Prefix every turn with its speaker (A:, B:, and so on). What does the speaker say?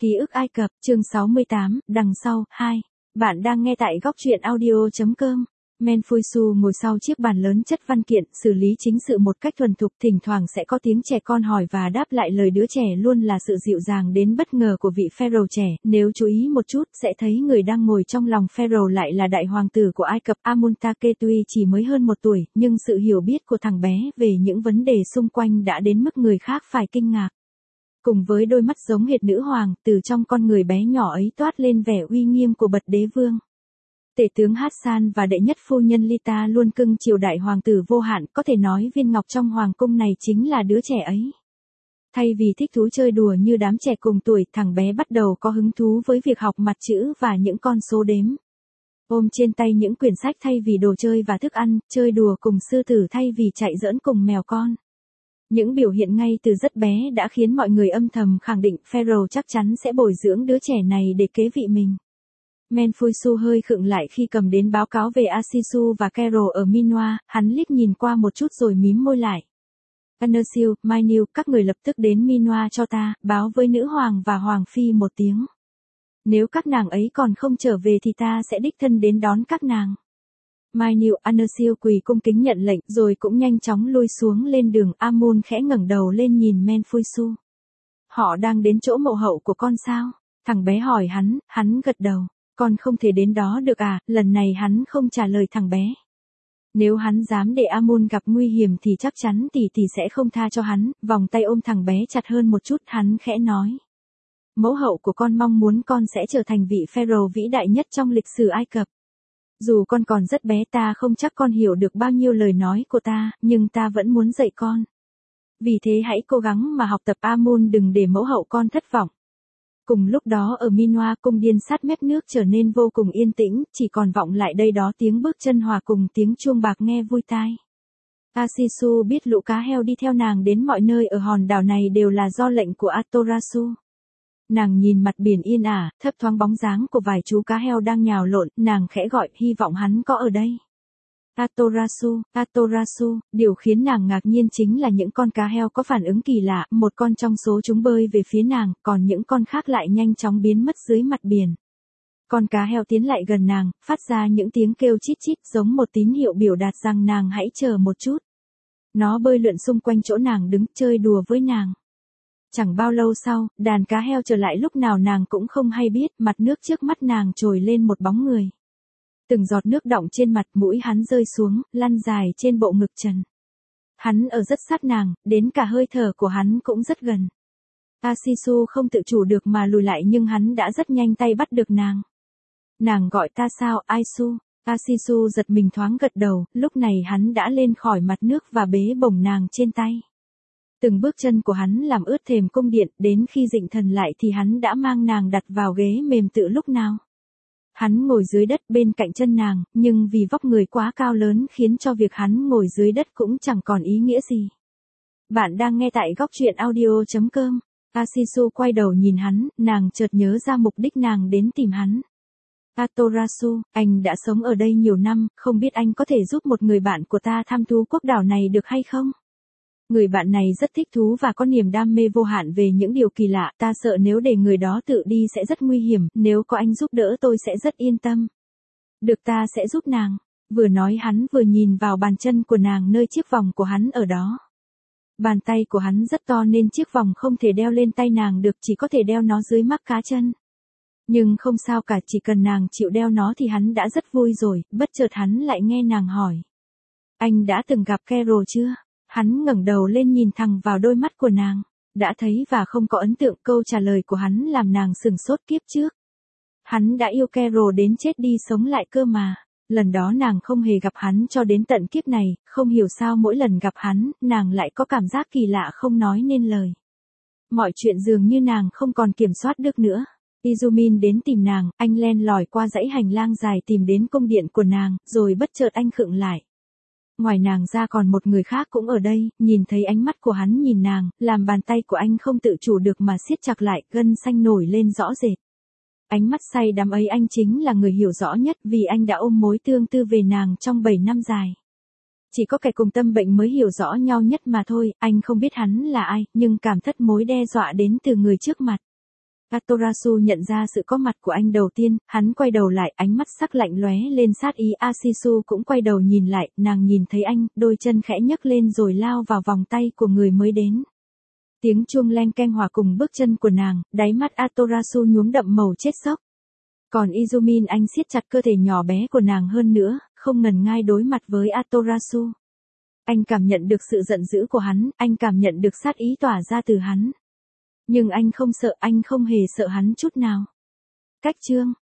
A: Ký ức Ai Cập, chương 68, đằng sau, 2. Bạn đang nghe tại góc truyện audio.com. Menfuisu ngồi sau chiếc bàn lớn chất văn kiện, xử lý chính sự một cách thuần thục, thỉnh thoảng sẽ có tiếng trẻ con hỏi và đáp lại lời đứa trẻ luôn là sự dịu dàng đến bất ngờ của vị pharaoh trẻ. Nếu chú ý một chút, sẽ thấy người đang ngồi trong lòng pharaoh lại là đại hoàng tử của Ai Cập Amuntake, tuy chỉ mới hơn 1 tuổi, nhưng sự hiểu biết của thằng bé về những vấn đề xung quanh đã đến mức người khác phải kinh ngạc. Cùng với đôi mắt giống hệt nữ hoàng, từ trong con người bé nhỏ ấy toát lên vẻ uy nghiêm của bậc đế vương. Tể tướng Hassan và đệ nhất phu nhân Lita luôn cưng chiều đại hoàng tử vô hạn, có thể nói viên ngọc trong hoàng cung này chính là đứa trẻ ấy. Thay vì thích thú chơi đùa như đám trẻ cùng tuổi, thằng bé bắt đầu có hứng thú với việc học mặt chữ và những con số đếm. Ôm trên tay những quyển sách thay vì đồ chơi và thức ăn, chơi đùa cùng sư tử thay vì chạy giỡn cùng mèo con. Những biểu hiện ngay từ rất bé đã khiến mọi người âm thầm khẳng định pharaoh chắc chắn sẽ bồi dưỡng đứa trẻ này để kế vị mình. Menfuisu hơi khựng lại khi cầm đến báo cáo về Asisu và Kero ở Minoa, hắn liếc nhìn qua một chút rồi mím môi lại. Anersil, Mainil, các người lập tức đến Minoa cho ta, báo với nữ hoàng và hoàng phi một tiếng. Nếu các nàng ấy còn không trở về thì ta sẽ đích thân đến đón các nàng. Mainil Anersil quỳ cung kính nhận lệnh rồi cũng nhanh chóng lui xuống lên đường. Amun khẽ ngẩng đầu lên nhìn Menfuisu. Họ đang đến chỗ mộ hậu của con sao? Thằng bé hỏi hắn gật đầu. Con không thể đến đó được à? Lần này hắn không trả lời thằng bé. Nếu hắn dám để Amun gặp nguy hiểm thì chắc chắn tỷ sẽ không tha cho hắn. Vòng tay ôm thằng bé chặt hơn một chút, hắn khẽ nói. Mẫu hậu của con mong muốn con sẽ trở thành vị pharaoh vĩ đại nhất trong lịch sử Ai Cập. Dù con còn rất bé, ta không chắc con hiểu được bao nhiêu lời nói của ta, nhưng ta vẫn muốn dạy con. Vì thế hãy cố gắng mà học tập. Amun, đừng để mẫu hậu con thất vọng. Cùng lúc đó ở Minoa, cung điện sát mép nước trở nên vô cùng yên tĩnh, chỉ còn vọng lại đây đó tiếng bước chân hòa cùng tiếng chuông bạc nghe vui tai. Asisu biết lũ cá heo đi theo nàng đến mọi nơi ở hòn đảo này đều là do lệnh của Atorasu. Nàng nhìn mặt biển yên ả, thấp thoáng bóng dáng của vài chú cá heo đang nhào lộn, nàng khẽ gọi, hy vọng hắn có ở đây. Atorasu, điều khiến nàng ngạc nhiên chính là những con cá heo có phản ứng kỳ lạ, một con trong số chúng bơi về phía nàng, còn những con khác lại nhanh chóng biến mất dưới mặt biển. Con cá heo tiến lại gần nàng, phát ra những tiếng kêu chít chít giống một tín hiệu biểu đạt rằng nàng hãy chờ một chút. Nó bơi lượn xung quanh chỗ nàng đứng, chơi đùa với nàng. Chẳng bao lâu sau, đàn cá heo trở lại lúc nào nàng cũng không hay biết, mặt nước trước mắt nàng trồi lên một bóng người. Từng giọt nước đọng trên mặt, mũi hắn rơi xuống, lăn dài trên bộ ngực trần. Hắn ở rất sát nàng, đến cả hơi thở của hắn cũng rất gần. Asisu không tự chủ được mà lùi lại nhưng hắn đã rất nhanh tay bắt được nàng. Nàng gọi ta sao, Aisu? Asisu giật mình thoáng gật đầu, lúc này hắn đã lên khỏi mặt nước và bế bổng nàng trên tay. Từng bước chân của hắn làm ướt thềm cung điện, đến khi định thần lại thì hắn đã mang nàng đặt vào ghế mềm tựa lúc nào. Hắn ngồi dưới đất bên cạnh chân nàng, nhưng vì vóc người quá cao lớn khiến cho việc hắn ngồi dưới đất cũng chẳng còn ý nghĩa gì. Bạn đang nghe tại góc truyện audio.com. Asisu quay đầu nhìn hắn, nàng chợt nhớ ra mục đích nàng đến tìm hắn. Atorasu, anh đã sống ở đây nhiều năm, không biết anh có thể giúp một người bạn của ta thăm thú quốc đảo này được hay không? Người bạn này rất thích thú và có niềm đam mê vô hạn về những điều kỳ lạ, ta sợ nếu để người đó tự đi sẽ rất nguy hiểm, nếu có anh giúp đỡ tôi sẽ rất yên tâm. Được, ta sẽ giúp nàng. Vừa nói hắn vừa nhìn vào bàn chân của nàng nơi chiếc vòng của hắn ở đó. Bàn tay của hắn rất to nên chiếc vòng không thể đeo lên tay nàng được, chỉ có thể đeo nó dưới mắc cá chân. Nhưng không sao cả, chỉ cần nàng chịu đeo nó thì hắn đã rất vui rồi. Bất chợt hắn lại nghe nàng hỏi. Anh đã từng gặp Kero chưa? Hắn ngẩng đầu lên nhìn thẳng vào đôi mắt của nàng. Đã thấy và không có ấn tượng. Câu trả lời của hắn làm nàng sửng sốt. Kiếp trước hắn đã yêu Kero đến chết đi sống lại cơ mà. Lần đó nàng không hề gặp hắn cho đến tận kiếp này, không hiểu sao mỗi lần gặp hắn, nàng lại có cảm giác kỳ lạ không nói nên lời. Mọi chuyện dường như nàng không còn kiểm soát được nữa. Izumin đến tìm nàng, anh len lỏi qua dãy hành lang dài tìm đến cung điện của nàng, rồi bất chợt anh khựng lại. Ngoài nàng ra còn một người khác cũng ở đây, nhìn thấy ánh mắt của hắn nhìn nàng, làm bàn tay của anh không tự chủ được mà siết chặt lại, gân xanh nổi lên rõ rệt. Ánh mắt say đắm ấy, anh chính là người hiểu rõ nhất vì anh đã ôm mối tương tư về nàng trong 7 năm dài. Chỉ có kẻ cùng tâm bệnh mới hiểu rõ nhau nhất mà thôi, anh không biết hắn là ai, nhưng cảm thất mối đe dọa đến từ người trước mặt. Atorasu nhận ra sự có mặt của anh đầu tiên, hắn quay đầu lại, ánh mắt sắc lạnh lóe lên sát ý. Asisu cũng quay đầu nhìn lại, nàng nhìn thấy anh, đôi chân khẽ nhấc lên rồi lao vào vòng tay của người mới đến. Tiếng chuông leng keng hòa cùng bước chân của nàng, đáy mắt Atorasu nhuốm đậm màu chết chóc. Còn Izumin, anh siết chặt cơ thể nhỏ bé của nàng hơn nữa, không ngần ngại đối mặt với Atorasu. Anh cảm nhận được sự giận dữ của hắn, anh cảm nhận được sát ý tỏa ra từ hắn. Nhưng anh không sợ, anh không hề sợ hắn chút nào. Cách chương